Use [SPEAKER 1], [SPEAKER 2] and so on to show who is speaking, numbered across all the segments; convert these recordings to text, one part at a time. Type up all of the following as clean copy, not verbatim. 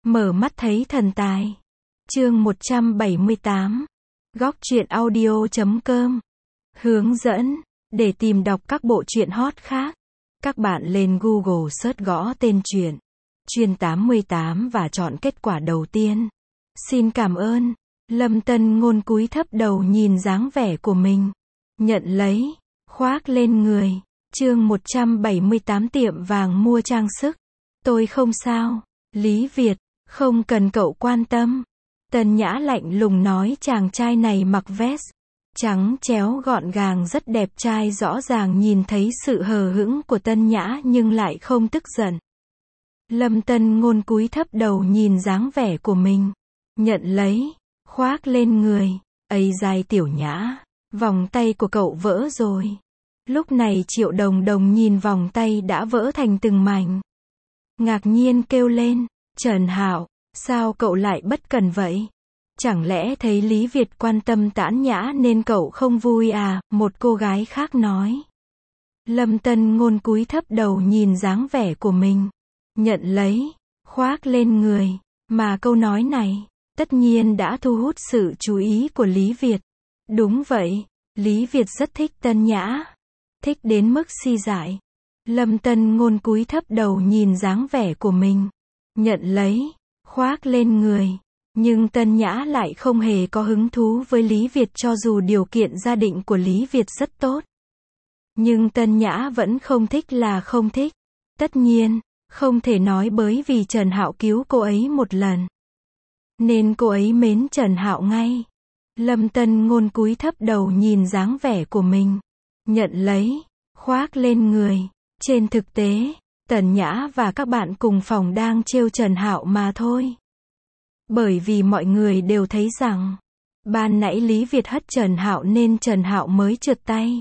[SPEAKER 1] Mở mắt thấy thần tài. Chương 178. Góc truyện audio.com. Hướng dẫn. Để tìm đọc các bộ truyện hot khác, các bạn lên Google search gõ tên truyện Chuyên 88 và chọn kết quả đầu tiên. Xin cảm ơn. Lâm Tân Ngôn cúi thấp đầu nhìn dáng vẻ của mình. Nhận lấy. Khoác lên người. Chương 178 tiệm vàng mua trang sức. Tôi không sao. Lý Việt. Không cần cậu quan tâm. Tần Nhã lạnh lùng nói, chàng trai này mặc vest trắng chéo gọn gàng rất đẹp trai, rõ ràng nhìn thấy sự hờ hững của Tân Nhã nhưng lại không tức giận. Lâm Tân Ngôn cúi thấp đầu nhìn dáng vẻ của mình. Nhận lấy. Khoác lên người. Ây dài Tiểu Nhã. Vòng tay của cậu vỡ rồi. Lúc này Triệu Đồng Đồng nhìn vòng tay đã vỡ thành từng mảnh. Ngạc nhiên kêu lên. Trần Hạo, sao cậu lại bất cẩn vậy? Chẳng lẽ thấy Lý Việt quan tâm Tản Nhã nên cậu không vui à? Một cô gái khác nói. Lâm Tân Ngôn cúi thấp đầu nhìn dáng vẻ của mình. Nhận lấy. Khoác lên người. Mà câu nói này, tất nhiên đã thu hút sự chú ý của Lý Việt. Đúng vậy, Lý Việt rất thích Tân Nhã. Thích đến mức si dại. Lâm Tân Ngôn cúi thấp đầu nhìn dáng vẻ của mình. Nhận lấy. Khoác lên người. Nhưng Tân Nhã lại không hề có hứng thú với Lý Việt, cho dù điều kiện gia đình của Lý Việt rất tốt. Nhưng Tân Nhã vẫn không thích là không thích. Tất nhiên, không thể nói bởi vì Trần Hạo cứu cô ấy một lần nên cô ấy mến Trần Hạo ngay. Lâm Tân Ngôn cúi thấp đầu nhìn dáng vẻ của mình. Nhận lấy. Khoác lên người. Trên thực tế, Tần Nhã và các bạn cùng phòng đang trêu Trần Hạo mà thôi. Bởi vì mọi người đều thấy rằng ban nãy Lý Việt hất Trần Hạo nên Trần Hạo mới trượt tay.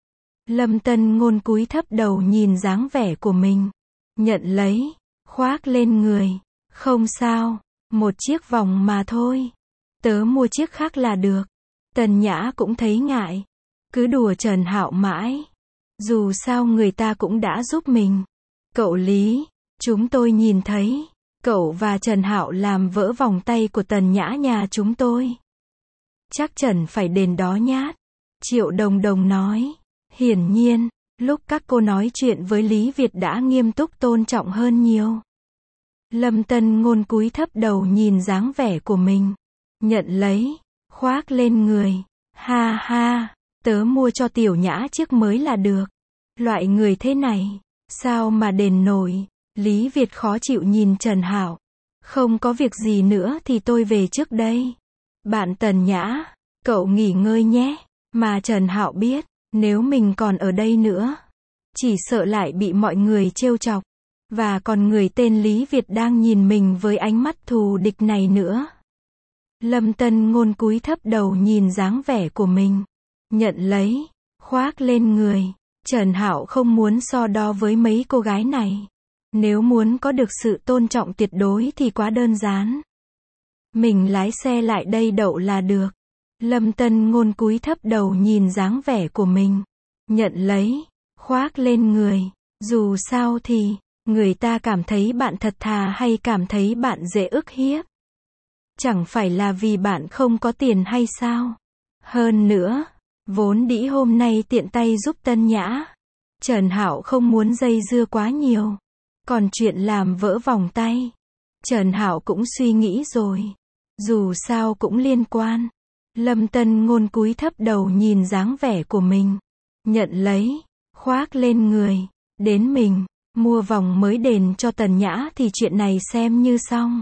[SPEAKER 1] Lâm Tân Ngôn cúi thấp đầu nhìn dáng vẻ của mình. Nhận lấy. Khoác lên người. Không sao, một chiếc vòng mà thôi. Tớ mua chiếc khác là được. Tần Nhã cũng thấy ngại. Cứ đùa Trần Hạo mãi. Dù sao người ta cũng đã giúp mình. Cậu Lý, chúng tôi nhìn thấy cậu và Trần Hạo làm vỡ vòng tay của Tần Nhã nhà chúng tôi. Chắc Trần phải đền đó nhát. Triệu Đồng Đồng nói. Hiển nhiên, lúc các cô nói chuyện với Lý Việt đã nghiêm túc tôn trọng hơn nhiều. Lâm Tân Ngôn cúi thấp đầu nhìn dáng vẻ của mình. Nhận lấy. Khoác lên người. Ha ha, tớ mua cho Tiểu Nhã chiếc mới là được. Loại người thế này, sao mà đền nổi. Lý Việt khó chịu nhìn Trần Hạo. Không có việc gì nữa thì tôi về trước đây. Bạn Tần Nhã, cậu nghỉ ngơi nhé. Mà Trần Hạo biết, nếu mình còn ở đây nữa, chỉ sợ lại bị mọi người trêu chọc. Và còn người tên Lý Việt đang nhìn mình với ánh mắt thù địch này nữa. Lâm Tân Ngôn cúi thấp đầu nhìn dáng vẻ của mình. Nhận lấy. Khoác lên người. Trần Hạo không muốn so đo với mấy cô gái này. Nếu muốn có được sự tôn trọng tuyệt đối thì quá đơn giản. Mình lái xe lại đây đậu là được. Lâm Tân Ngôn cúi thấp đầu nhìn dáng vẻ của mình. Nhận lấy. Khoác lên người. Dù sao thì, người ta cảm thấy bạn thật thà hay cảm thấy bạn dễ ức hiếp? Chẳng phải là vì bạn không có tiền hay sao? Hơn nữa, vốn dĩ hôm nay tiện tay giúp Tân Nhã, Trần Hạo không muốn dây dưa quá nhiều. Còn chuyện làm vỡ vòng tay, Trần Hạo cũng suy nghĩ rồi. Dù sao cũng liên quan. Lâm Tân Ngôn cúi thấp đầu nhìn dáng vẻ của mình. Nhận lấy. Khoác lên người. Đến mình mua vòng mới đền cho Tần Nhã thì chuyện này xem như xong.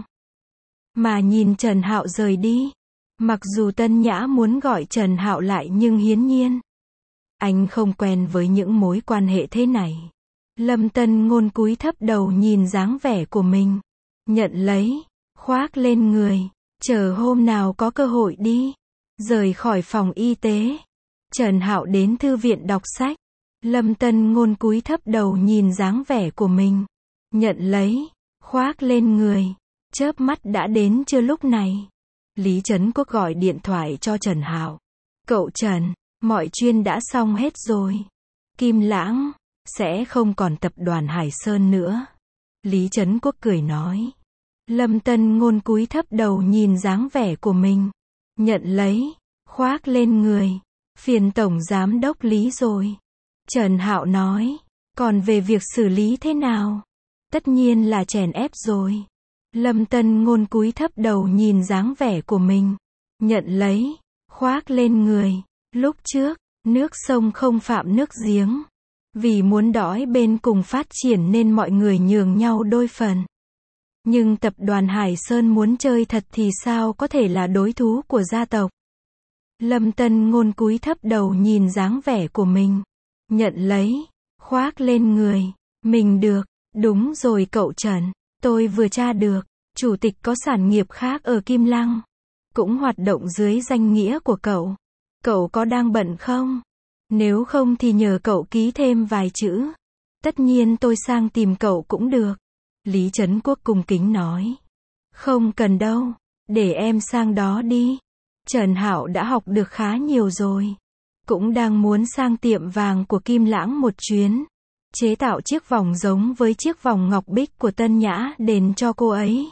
[SPEAKER 1] Mà nhìn Trần Hạo rời đi. Mặc dù Tân Nhã muốn gọi Trần Hạo lại nhưng hiển nhiên anh không quen với những mối quan hệ thế này. Lâm Tân Ngôn cúi thấp đầu nhìn dáng vẻ của mình. Nhận lấy. Khoác lên người. Chờ hôm nào có cơ hội đi. Rời khỏi phòng y tế, Trần Hạo đến thư viện đọc sách. Lâm Tân Ngôn cúi thấp đầu nhìn dáng vẻ của mình. Nhận lấy. Khoác lên người. Chớp mắt đã đến trưa lúc này. Lý Trấn Quốc gọi điện thoại cho Trần Hạo. Cậu Trần, mọi chuyện đã xong hết rồi. Kim Lãng sẽ không còn tập đoàn Hải Sơn nữa. Lý Trấn Quốc cười nói. Lâm Tân Ngôn cúi thấp đầu nhìn dáng vẻ của mình. Nhận lấy, khoác lên người. Phiền Tổng Giám Đốc Lý rồi. Trần Hạo nói. Còn về việc xử lý thế nào? Tất nhiên là chèn ép rồi. Lâm Tân Ngôn cúi thấp đầu nhìn dáng vẻ của mình. Nhận lấy, khoác lên người. Lúc trước, nước sông không phạm nước giếng. Vì muốn đói bên cùng phát triển nên mọi người nhường nhau đôi phần. Nhưng tập đoàn Hải Sơn muốn chơi thật thì sao có thể là đối thủ của gia tộc. Lâm Tân Ngôn cúi thấp đầu nhìn dáng vẻ của mình. Nhận lấy, khoác lên người. Mình được, đúng rồi cậu Trần. Tôi vừa tra được, chủ tịch có sản nghiệp khác ở Kim Lăng. Cũng hoạt động dưới danh nghĩa của cậu. Cậu có đang bận không? Nếu không thì nhờ cậu ký thêm vài chữ. Tất nhiên tôi sang tìm cậu cũng được. Lý Trấn Quốc cung kính nói. Không cần đâu, để em sang đó đi. Trần Hạo đã học được khá nhiều rồi. Cũng đang muốn sang tiệm vàng của Kim Lãng một chuyến. Chế tạo chiếc vòng giống với chiếc vòng ngọc bích của Tân Nhã đền cho cô ấy.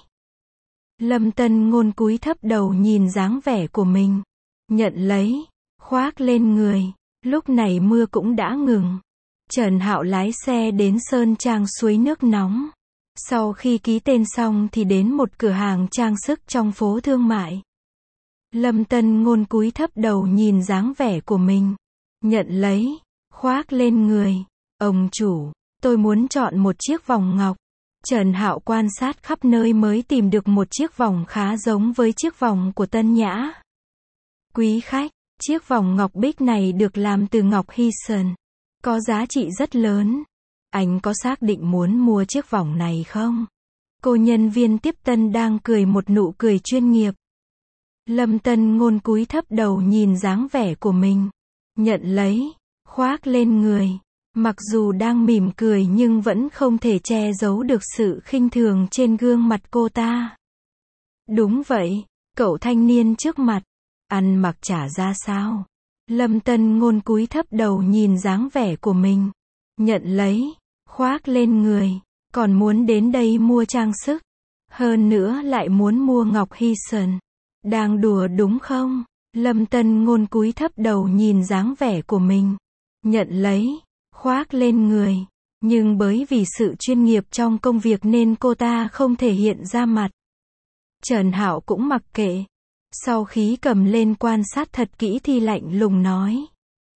[SPEAKER 1] Lâm Tân Ngôn cúi thấp đầu nhìn dáng vẻ của mình. Nhận lấy, khoác lên người. Lúc này mưa cũng đã ngừng. Trần Hạo lái xe đến Sơn Trang suối nước nóng. Sau khi ký tên xong thì đến một cửa hàng trang sức trong phố thương mại. Lâm Tân Ngôn cúi thấp đầu nhìn dáng vẻ của mình. Nhận lấy, khoác lên người. Ông chủ, tôi muốn chọn một chiếc vòng ngọc. Trần Hạo quan sát khắp nơi mới tìm được một chiếc vòng khá giống với chiếc vòng của Tân Nhã. Quý khách, chiếc vòng ngọc bích này được làm từ ngọc hy sơn. Có giá trị rất lớn. Anh có xác định muốn mua chiếc vòng này không? Cô nhân viên tiếp tân đang cười một nụ cười chuyên nghiệp. Lâm Tân Ngôn cúi thấp đầu nhìn dáng vẻ của mình. Nhận lấy, khoác lên người. Mặc dù đang mỉm cười nhưng vẫn không thể che giấu được sự khinh thường trên gương mặt cô ta. Đúng vậy, cậu thanh niên trước mặt. Ăn mặc chả ra sao. Lâm Tân Ngôn cúi thấp đầu nhìn dáng vẻ của mình. Nhận lấy, khoác lên người. Còn muốn đến đây mua trang sức. Hơn nữa lại muốn mua ngọc hy sơn. Đang đùa đúng không? Lâm Tân Ngôn cúi thấp đầu nhìn dáng vẻ của mình. Nhận lấy, khoác lên người. Nhưng bởi vì sự chuyên nghiệp trong công việc nên cô ta không thể hiện ra mặt. Trần Hạo cũng mặc kệ. Sau khi cầm lên quan sát thật kỹ thì lạnh lùng nói.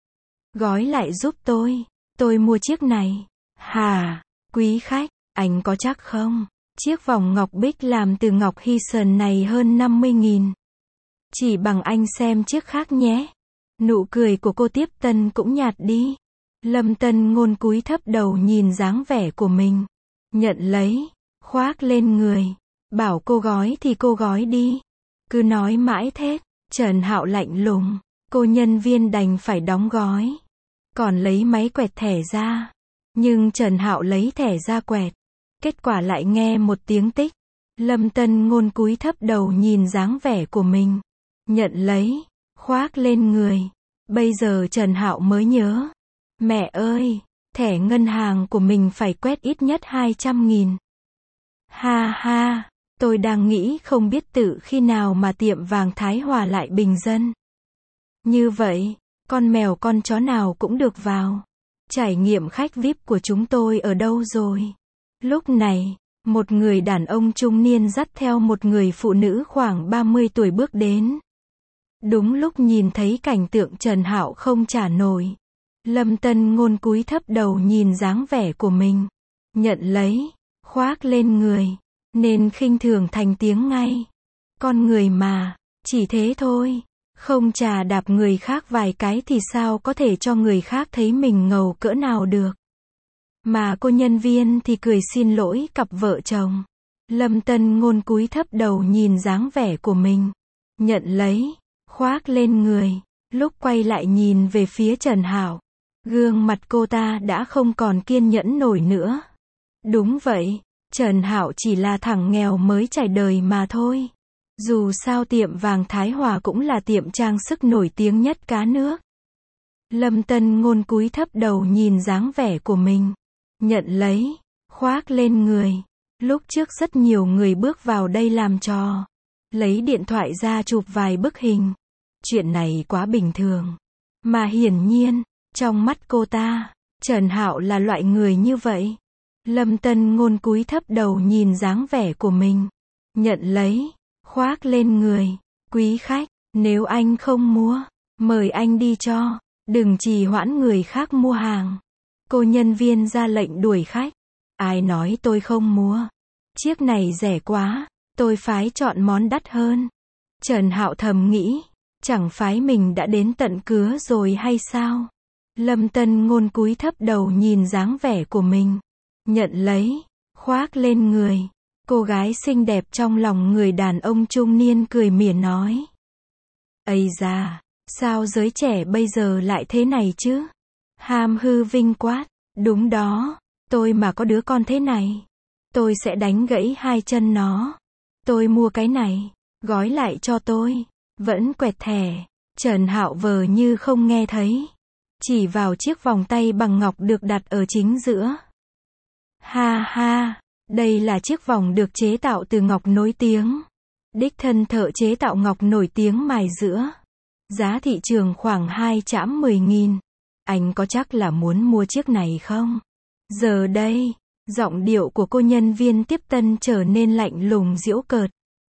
[SPEAKER 1] Gói lại giúp tôi mua chiếc này. Hà, quý khách, anh có chắc không? Chiếc vòng ngọc bích làm từ ngọc hy sơn này hơn 50.000. Chỉ bằng anh xem chiếc khác nhé. Nụ cười của cô tiếp tân cũng nhạt đi. Lâm Tân Ngôn cúi thấp đầu nhìn dáng vẻ của mình. Nhận lấy, khoác lên người. Bảo cô gói thì cô gói đi. Cứ nói mãi thế. Trần Hạo lạnh lùng. Cô nhân viên đành phải đóng gói. Còn lấy máy quẹt thẻ ra. Nhưng Trần Hạo lấy thẻ ra quẹt. Kết quả lại nghe một tiếng tích. Lâm Tân Ngôn cúi thấp đầu nhìn dáng vẻ của mình. Nhận lấy, khoác lên người. Bây giờ Trần Hạo mới nhớ. Mẹ ơi, thẻ ngân hàng của mình phải quét ít nhất 200.000. Ha ha, tôi đang nghĩ không biết tự khi nào mà tiệm vàng Thái Hòa lại bình dân. Như vậy, con mèo con chó nào cũng được vào. Trải nghiệm khách VIP của chúng tôi ở đâu rồi? Lúc này, một người đàn ông trung niên dắt theo một người phụ nữ khoảng 30 tuổi bước đến. Đúng lúc nhìn thấy cảnh tượng Trần Hạo không trả nổi. Lâm Tân Ngôn cúi thấp đầu nhìn dáng vẻ của mình. Nhận lấy, khoác lên người. Nên khinh thường thành tiếng ngay. Con người mà, chỉ thế thôi. Không chà đạp người khác vài cái thì sao có thể cho người khác thấy mình ngầu cỡ nào được. Mà cô nhân viên thì cười xin lỗi cặp vợ chồng. Lâm Tân Ngôn cúi thấp đầu nhìn dáng vẻ của mình. Nhận lấy, khoác lên người. Lúc quay lại nhìn về phía Trần Hạo. Gương mặt cô ta đã không còn kiên nhẫn nổi nữa. Đúng vậy, Trần Hạo chỉ là thằng nghèo mới trải đời mà thôi. Dù sao tiệm vàng Thái Hòa cũng là tiệm trang sức nổi tiếng nhất cả nước. Lâm Tân Ngôn cúi thấp đầu nhìn dáng vẻ của mình. Nhận lấy, khoác lên người. Lúc trước rất nhiều người bước vào đây làm trò. Lấy điện thoại ra chụp vài bức hình. Chuyện này quá bình thường. Mà hiển nhiên, trong mắt cô ta, Trần Hạo là loại người như vậy. Lâm Tân Ngôn cúi thấp đầu nhìn dáng vẻ của mình. Nhận lấy, khoác lên người. Quý khách, nếu anh không mua, mời anh đi cho. Đừng trì hoãn người khác mua hàng. Cô nhân viên ra lệnh đuổi khách. Ai nói tôi không mua? Chiếc này rẻ quá, tôi phái chọn món đắt hơn. Trần Hạo thầm nghĩ, chẳng phái mình đã đến tận cửa rồi hay sao? Lâm Tân Ngôn cúi thấp đầu nhìn dáng vẻ của mình. Nhận lấy, khoác lên người. Cô gái xinh đẹp trong lòng người đàn ông trung niên cười mỉa nói. Ây da, sao giới trẻ bây giờ lại thế này chứ? Ham hư vinh quát. Đúng đó, tôi mà có đứa con thế này, tôi sẽ đánh gãy hai chân nó. Tôi mua cái này, gói lại cho tôi. Vẫn quẹt thẻ. Trần Hạo vờ như không nghe thấy. Chỉ vào chiếc vòng tay bằng ngọc được đặt ở chính giữa. Ha ha, đây là chiếc vòng được chế tạo từ ngọc nổi tiếng. Đích thân thợ chế tạo ngọc nổi tiếng mài giữa. Giá thị trường khoảng 210.000. Anh có chắc là muốn mua chiếc này không? Giờ đây, giọng điệu của cô nhân viên tiếp tân trở nên lạnh lùng giễu cợt.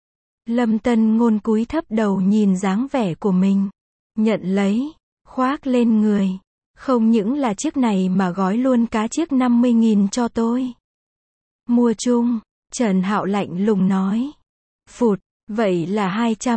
[SPEAKER 1] Lâm Tân Ngôn cúi thấp đầu nhìn dáng vẻ của mình. Nhận lấy, khoác lên người. Không những là chiếc này mà gói luôn cả chiếc 50.000 cho tôi. Mua chung, Trần Hạo lạnh lùng nói. Phụt, vậy là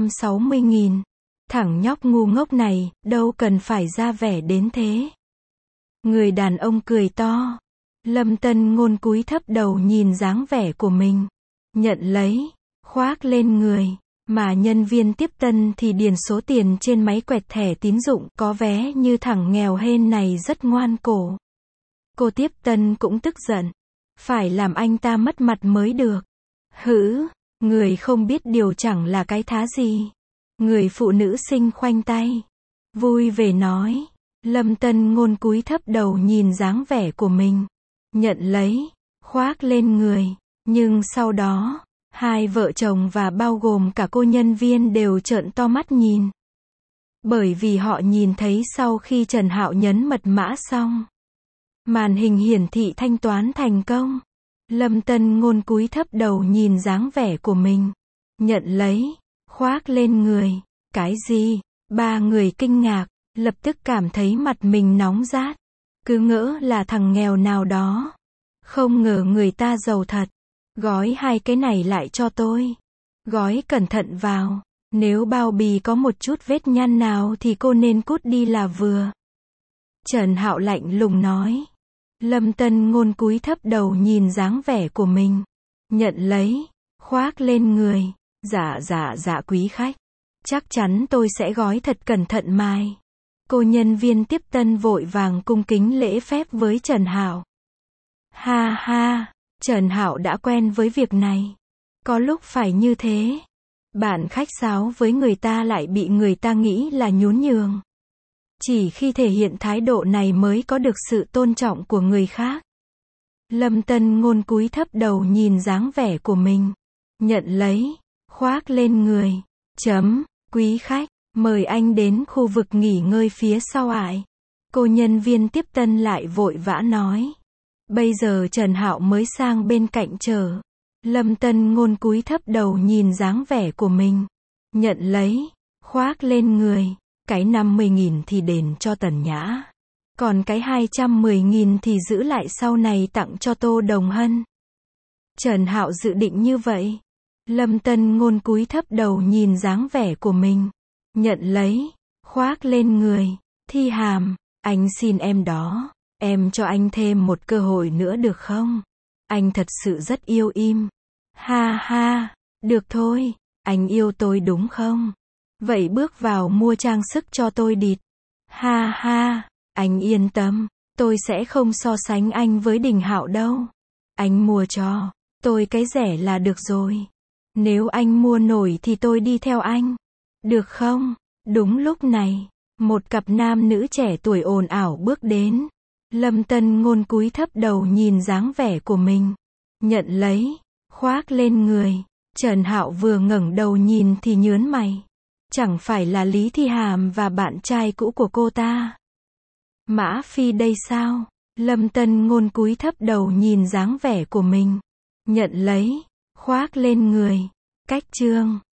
[SPEAKER 1] 260.000. Thằng nhóc ngu ngốc này, đâu cần phải ra vẻ đến thế. Người đàn ông cười to. Lâm Tân Ngôn cúi thấp đầu nhìn dáng vẻ của mình. Nhận lấy, khoác lên người. Mà nhân viên tiếp tân thì điền số tiền trên máy quẹt thẻ tín dụng, có vẻ như thằng nghèo hên này rất ngoan cổ. Cô tiếp tân cũng tức giận. Phải làm anh ta mất mặt mới được. Hử, người không biết điều chẳng là cái thá gì. Người phụ nữ xinh khoanh tay. Vui vẻ nói. Lâm Tân Ngôn cúi thấp đầu nhìn dáng vẻ của mình. Nhận lấy, khoác lên người. Nhưng sau đó, hai vợ chồng và bao gồm cả cô nhân viên đều trợn to mắt nhìn. Bởi vì họ nhìn thấy sau khi Trần Hạo nhấn mật mã xong, màn hình hiển thị thanh toán thành công. Lâm Tân Ngôn cúi thấp đầu nhìn dáng vẻ của mình. Nhận lấy, khoác lên người. Cái gì? Ba người kinh ngạc, lập tức cảm thấy mặt mình nóng rát. Cứ ngỡ là thằng nghèo nào đó. Không ngờ người ta giàu thật. Gói hai cái này lại cho tôi. Gói cẩn thận vào. Nếu bao bì có một chút vết nhăn nào thì cô nên cút đi là vừa. Trần Hạo lạnh lùng nói. Lâm Tân Ngôn cúi thấp đầu nhìn dáng vẻ của mình. Nhận lấy, khoác lên người. Dạ quý khách. Chắc chắn tôi sẽ gói thật cẩn thận mài. Cô nhân viên tiếp tân vội vàng cung kính lễ phép với Trần Hạo. Ha ha, Trần Hạo đã quen với việc này. Có lúc phải như thế. Bạn khách sáo với người ta lại bị người ta nghĩ là nhún nhường. Chỉ khi thể hiện thái độ này mới có được sự tôn trọng của người khác. Lâm Tân Ngôn cúi thấp đầu nhìn dáng vẻ của mình. Nhận lấy, khoác lên người. Quý khách, mời anh đến khu vực nghỉ ngơi phía sau ải. Cô nhân viên tiếp tân lại vội vã nói. Bây giờ Trần Hạo mới sang bên cạnh chờ. Lâm Tân Ngôn cúi thấp đầu nhìn dáng vẻ của mình. Nhận lấy, khoác lên người. Cái 50.000 thì đền cho Tần Nhã. Còn cái 210.000 thì giữ lại sau này tặng cho Tô Đồng Hân. Trần Hạo dự định như vậy. Lâm Tân Ngôn cúi thấp đầu nhìn dáng vẻ của mình. Nhận lấy, khoác lên người. Thi Hàm, anh xin em đó. Em cho anh thêm một cơ hội nữa được không? Anh thật sự rất yêu em. Ha ha, được thôi, anh yêu tôi đúng không? Vậy bước vào mua trang sức cho tôi địt. Ha ha, anh yên tâm, tôi sẽ không so sánh anh với Đình Hạo đâu. Anh mua cho tôi cái rẻ là được rồi. Nếu anh mua nổi thì tôi đi theo anh. Được không? Đúng lúc này, một cặp nam nữ trẻ tuổi ồn ào bước đến. Lâm Tân Ngôn cúi thấp đầu nhìn dáng vẻ của mình. Nhận lấy, Khoác lên người. Trần Hạo vừa ngẩng đầu nhìn thì nhớn mày. Chẳng phải là Lý Thi Hàm và bạn trai cũ của cô ta. Mã Phi đây sao? Lâm Tân Ngôn cúi thấp đầu nhìn dáng vẻ của mình. Nhận lấy. Khoác lên người. Cách chương.